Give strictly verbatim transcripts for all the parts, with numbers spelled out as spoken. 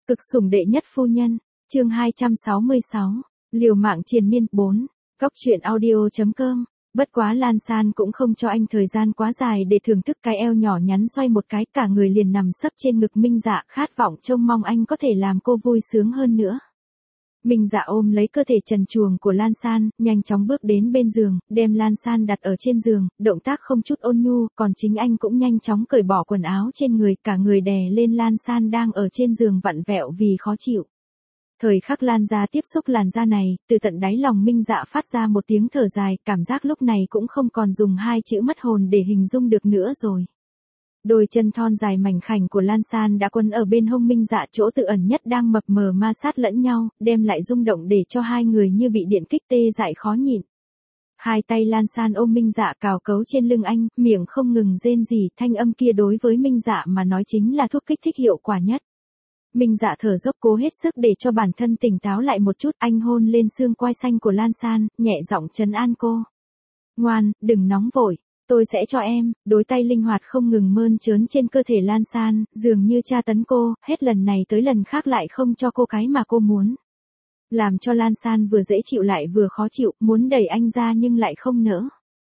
Cực sủng đệ nhất phu nhân, chương hai trăm sáu mươi sáu, liều mạng triền miên. Bốn. Góc truyện audio chấm com. Bất quá Lan San cũng không cho anh thời gian quá dài để thưởng thức cái eo nhỏ nhắn xoay một cái, cả người liền nằm sấp trên ngực Minh Dạ, khát vọng trông mong anh có thể làm cô vui sướng hơn nữa. Minh Dạ ôm lấy cơ thể trần truồng của Lan San, nhanh chóng bước đến bên giường, đem Lan San đặt ở trên giường, động tác không chút ôn nhu, còn chính anh cũng nhanh chóng cởi bỏ quần áo trên người, cả người đè lên Lan San đang ở trên giường vặn vẹo vì khó chịu. Thời khắc Lan ra tiếp xúc làn da này, từ tận đáy lòng Minh Dạ phát ra một tiếng thở dài, cảm giác lúc này cũng không còn dùng hai chữ mất hồn để hình dung được nữa rồi. Đôi chân thon dài mảnh khảnh của Lan San đã quấn ở bên hông Minh Dạ, chỗ tự ẩn nhất đang mập mờ ma sát lẫn nhau, đem lại rung động để cho hai người như bị điện kích tê dại khó nhịn. Hai tay Lan San ôm Minh Dạ cào cấu trên lưng anh, miệng không ngừng rên rỉ, thanh âm kia đối với Minh Dạ mà nói chính là thuốc kích thích hiệu quả nhất. Minh Dạ thở dốc cố hết sức để cho bản thân tỉnh táo lại một chút, anh hôn lên xương quai xanh của Lan San, nhẹ giọng trấn an cô. Ngoan, đừng nóng vội. Tôi sẽ cho em. Đôi tay linh hoạt không ngừng mơn trớn trên cơ thể Lan San, dường như tra tấn cô, hết lần này tới lần khác lại không cho cô cái mà cô muốn. Làm cho Lan San vừa dễ chịu lại vừa khó chịu, muốn đẩy anh ra nhưng lại không nỡ.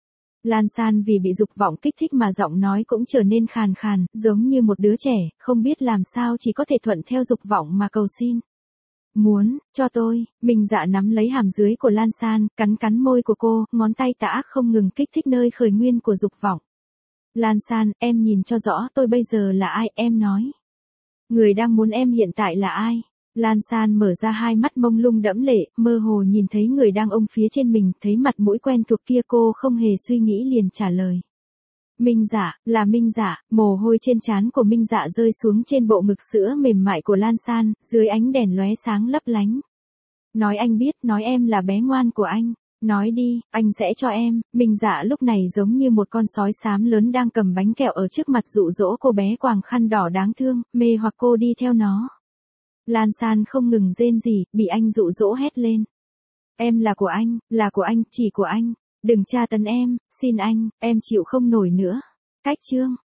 Lan San vì bị dục vọng kích thích mà giọng nói cũng trở nên khàn khàn, giống như một đứa trẻ, không biết làm sao chỉ có thể thuận theo dục vọng mà cầu xin. Muốn, cho tôi. Minh Dạ nắm lấy hàm dưới của Lan San, cắn cắn môi của cô, ngón tay tà ác không ngừng kích thích nơi khởi nguyên của dục vọng. Lan San, em nhìn cho rõ tôi bây giờ là ai, em nói. Người đang muốn em hiện tại là ai? Lan San mở ra hai mắt mông lung đẫm lệ, mơ hồ nhìn thấy người đang ôm phía trên mình, thấy mặt mũi quen thuộc kia, cô không hề suy nghĩ liền trả lời. Minh Dạ, là Minh Dạ. Mồ hôi trên trán của Minh Dạ rơi xuống trên bộ ngực sữa mềm mại của Lan San, dưới ánh đèn lóe sáng lấp lánh. Nói anh biết, nói em là bé ngoan của anh. Nói đi, anh sẽ cho em. Minh Dạ lúc này giống như một con sói xám lớn đang cầm bánh kẹo ở trước mặt dụ dỗ cô bé quàng khăn đỏ đáng thương, mê hoặc cô đi theo nó. Lan San không ngừng rên rỉ, bị anh dụ dỗ hét lên. Em là của anh, là của anh, chỉ của anh. Đừng tra tấn em, xin anh, em chịu không nổi nữa. Cách chương.